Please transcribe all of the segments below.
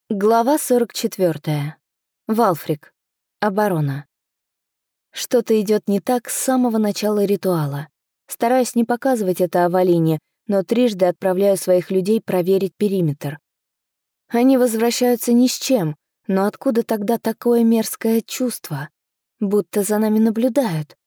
Глава 44. Валфрик. Оборона. Что-то идет не так с самого начала ритуала. Стараюсь не показывать это Авалине, но трижды отправляю своих людей проверить периметр. Они возвращаются ни с чем, но откуда тогда такое мерзкое чувство? Будто за нами наблюдают.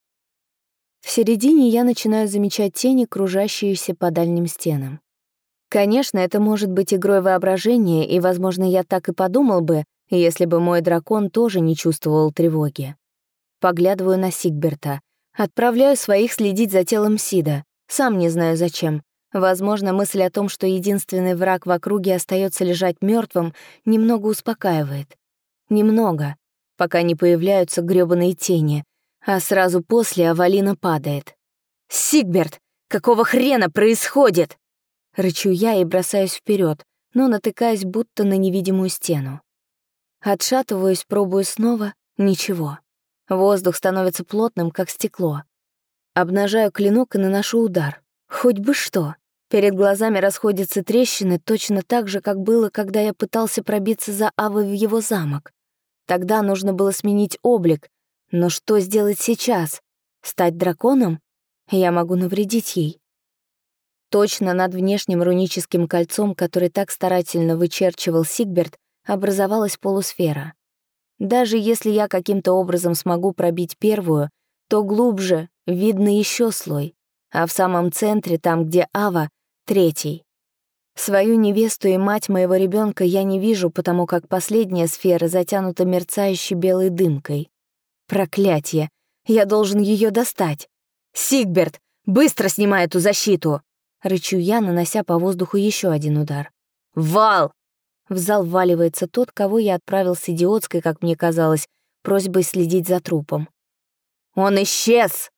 В середине я начинаю замечать тени, кружащиеся по дальним стенам. Конечно, это может быть игрой воображения, и, возможно, я так и подумал бы, если бы мой дракон тоже не чувствовал тревоги. Поглядываю на Сигберта. Отправляю своих следить за телом Сида. Сам не знаю зачем. Возможно, мысль о том, что единственный враг в округе остается лежать мертвым, немного успокаивает. Немного, пока не появляются грёбаные тени, а сразу после Авалина падает. «Сигберт, какого хрена происходит?» Рычу я и бросаюсь вперед, но натыкаюсь будто на невидимую стену. Отшатываюсь, пробую снова — ничего. Воздух становится плотным, как стекло. Обнажаю клинок и наношу удар. Хоть бы что. Перед глазами расходятся трещины точно так же, как было, когда я пытался пробиться за Авой в его замок. Тогда нужно было сменить облик. Но что сделать сейчас? Стать драконом? Я могу навредить ей. Точно над внешним руническим кольцом, который так старательно вычерчивал Сигберт, образовалась полусфера. Даже если я каким-то образом смогу пробить первую, то глубже видно еще слой, а в самом центре, там, где Ава, третий. Свою невесту и мать моего ребенка я не вижу, потому как последняя сфера затянута мерцающей белой дымкой. Проклятье! Я должен ее достать. «Сигберт, быстро снимай эту защиту!» Рычу я, нанося по воздуху еще один удар. «Вал!» В зал вваливается тот, кого я отправил с идиотской, как мне казалось, просьбой следить за трупом. «Он исчез!»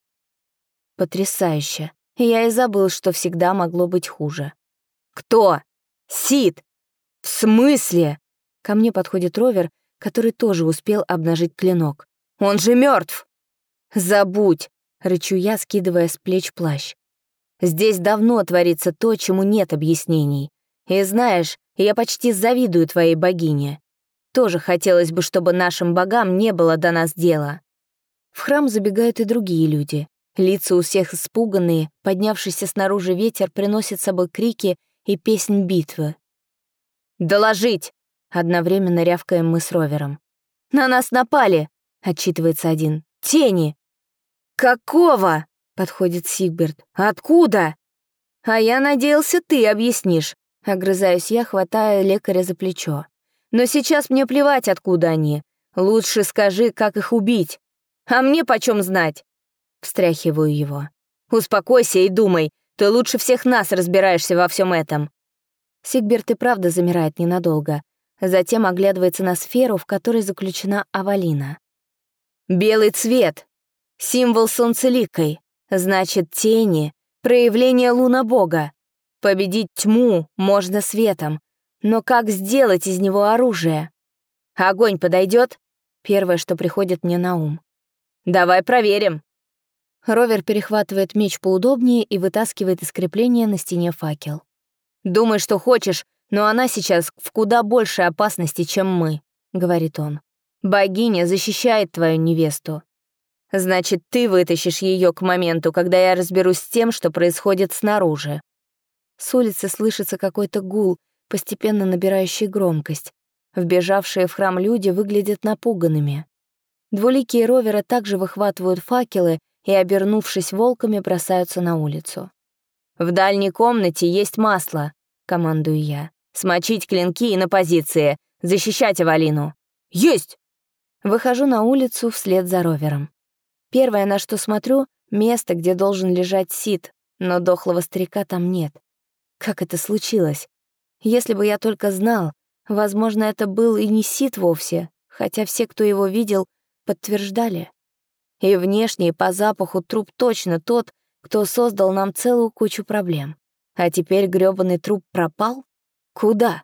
Потрясающе. Я и забыл, что всегда могло быть хуже. «Кто? Сид? В смысле?» Ко мне подходит Ровер, который тоже успел обнажить клинок. «Он же мертв!» «Забудь!» — рычу я, скидывая с плеч плащ. «Здесь давно творится то, чему нет объяснений. И знаешь, я почти завидую твоей богине. Тоже хотелось бы, чтобы нашим богам не было до нас дела». В храм забегают и другие люди. Лица у всех испуганные, поднявшийся снаружи ветер приносит с собой крики и песнь битвы. «Доложить!» — одновременно рявкаем мы с Ровером. «На нас напали!» — отчитывается один. «Тени!» «Какого?» — подходит Сигберт. «Откуда?» «А я надеялся, ты объяснишь», — огрызаюсь я, хватая лекаря за плечо. «Но сейчас мне плевать, откуда они. Лучше скажи, как их убить. А мне почем знать?» Встряхиваю его. «Успокойся и думай, ты лучше всех нас разбираешься во всем этом». Сигберт и правда замирает ненадолго, затем оглядывается на сферу, в которой заключена Авалина. «Белый цвет. Символ солнцеликой. Значит, тени — проявление луна-бога. Победить тьму можно светом, но как сделать из него оружие? Огонь подойдет? Первое, что приходит мне на ум. Давай проверим». Ровер перехватывает меч поудобнее и вытаскивает из крепления на стене факел. «Думай, что хочешь, но она сейчас в куда большей опасности, чем мы», — говорит он. «Богиня защищает твою невесту. Значит, ты вытащишь ее к моменту, когда я разберусь с тем, что происходит снаружи». С улицы слышится какой-то гул, постепенно набирающий громкость. Вбежавшие в храм люди выглядят напуганными. Двуликие Ровера также выхватывают факелы и, обернувшись волками, бросаются на улицу. «В дальней комнате есть масло», — командую я. «Смочить клинки и на позиции. Защищать Авалину». «Есть!» Выхожу на улицу вслед за Ровером. Первое, на что смотрю — место, где должен лежать Сид, но дохлого старика там нет. Как это случилось? Если бы я только знал, возможно, это был и не Сид вовсе, хотя все, кто его видел, подтверждали. И внешне, и по запаху труп точно тот, кто создал нам целую кучу проблем. А теперь грёбаный труп пропал? Куда?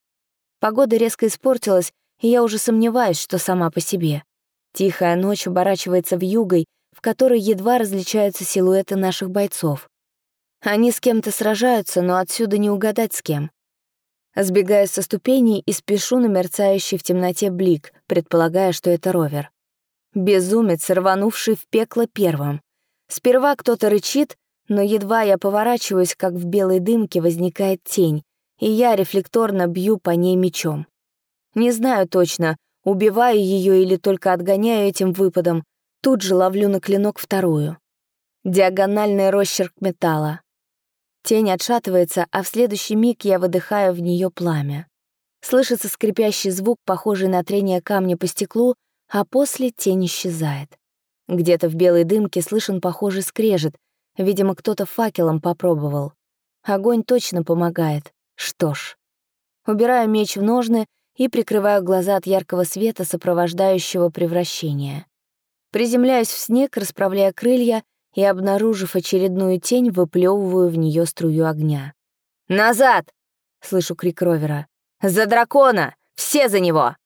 Погода резко испортилась, и я уже сомневаюсь, что сама по себе. Тихая ночь оборачивается вьюгой, в которой едва различаются силуэты наших бойцов. Они с кем-то сражаются, но отсюда не угадать с кем. Сбегаю со ступеней и спешу на мерцающий в темноте блик, предполагая, что это ровер. Безумец, рванувший в пекло первым. Сперва кто-то рычит, но едва я поворачиваюсь, как в белой дымке возникает тень, и я рефлекторно бью по ней мечом. Не знаю точно, убиваю ее или только отгоняю этим выпадом, тут же ловлю на клинок вторую. Диагональный росчерк металла. Тень отшатывается, а в следующий миг я выдыхаю в нее пламя. Слышится скрипящий звук, похожий на трение камня по стеклу, а после тень исчезает. Где-то в белой дымке слышен похожий скрежет. Видимо, кто-то факелом попробовал. Огонь точно помогает. Что ж. Убираю меч в ножны и прикрываю глаза от яркого света, сопровождающего превращение. Приземляюсь в снег, расправляя крылья, и, обнаружив очередную тень, выплёвываю в нее струю огня. «Назад!» — слышу крик ровера. «За дракона! Все за него!»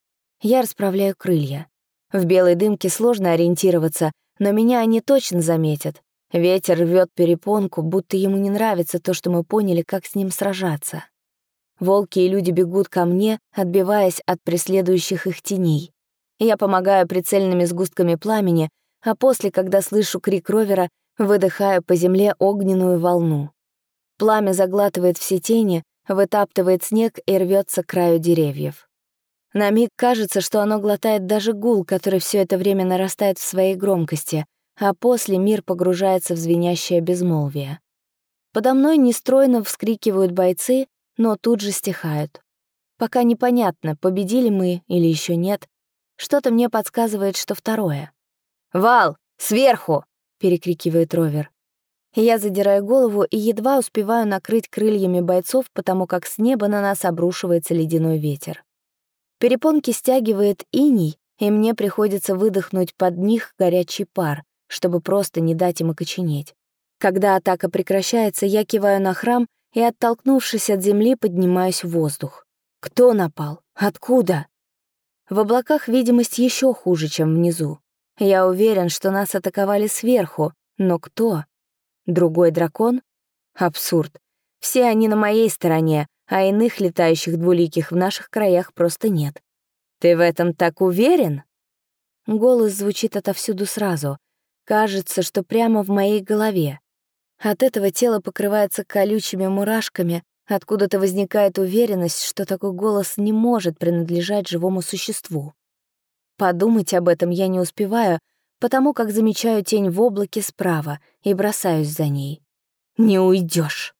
Я расправляю крылья. В белой дымке сложно ориентироваться, но меня они точно заметят. Ветер рвет перепонку, будто ему не нравится то, что мы поняли, как с ним сражаться. Волки и люди бегут ко мне, отбиваясь от преследующих их теней. Я помогаю прицельными сгустками пламени, а после, когда слышу крик ровера, выдыхаю по земле огненную волну. Пламя заглатывает все тени, вытаптывает снег и рвется к краю деревьев. На миг кажется, что оно глотает даже гул, который все это время нарастает в своей громкости, а после мир погружается в звенящее безмолвие. Подо мной нестройно вскрикивают бойцы, но тут же стихают. Пока непонятно, победили мы или еще нет. Что-то мне подсказывает, что второе. «Вал! Сверху!» — перекрикивает ровер. Я задираю голову и едва успеваю накрыть крыльями бойцов, потому как с неба на нас обрушивается ледяной ветер. Перепонки стягивает иней, и мне приходится выдохнуть под них горячий пар, чтобы просто не дать им окоченеть. Когда атака прекращается, я киваю на храм и, оттолкнувшись от земли, поднимаюсь в воздух. Кто напал? Откуда? В облаках видимость еще хуже, чем внизу. Я уверен, что нас атаковали сверху, но кто? Другой дракон? Абсурд. Все они на моей стороне, а иных летающих двуликих в наших краях просто нет. «Ты в этом так уверен?» Голос звучит отовсюду сразу. Кажется, что прямо в моей голове. От этого тело покрывается колючими мурашками, откуда-то возникает уверенность, что такой голос не может принадлежать живому существу. Подумать об этом я не успеваю, потому как замечаю тень в облаке справа и бросаюсь за ней. «Не уйдешь!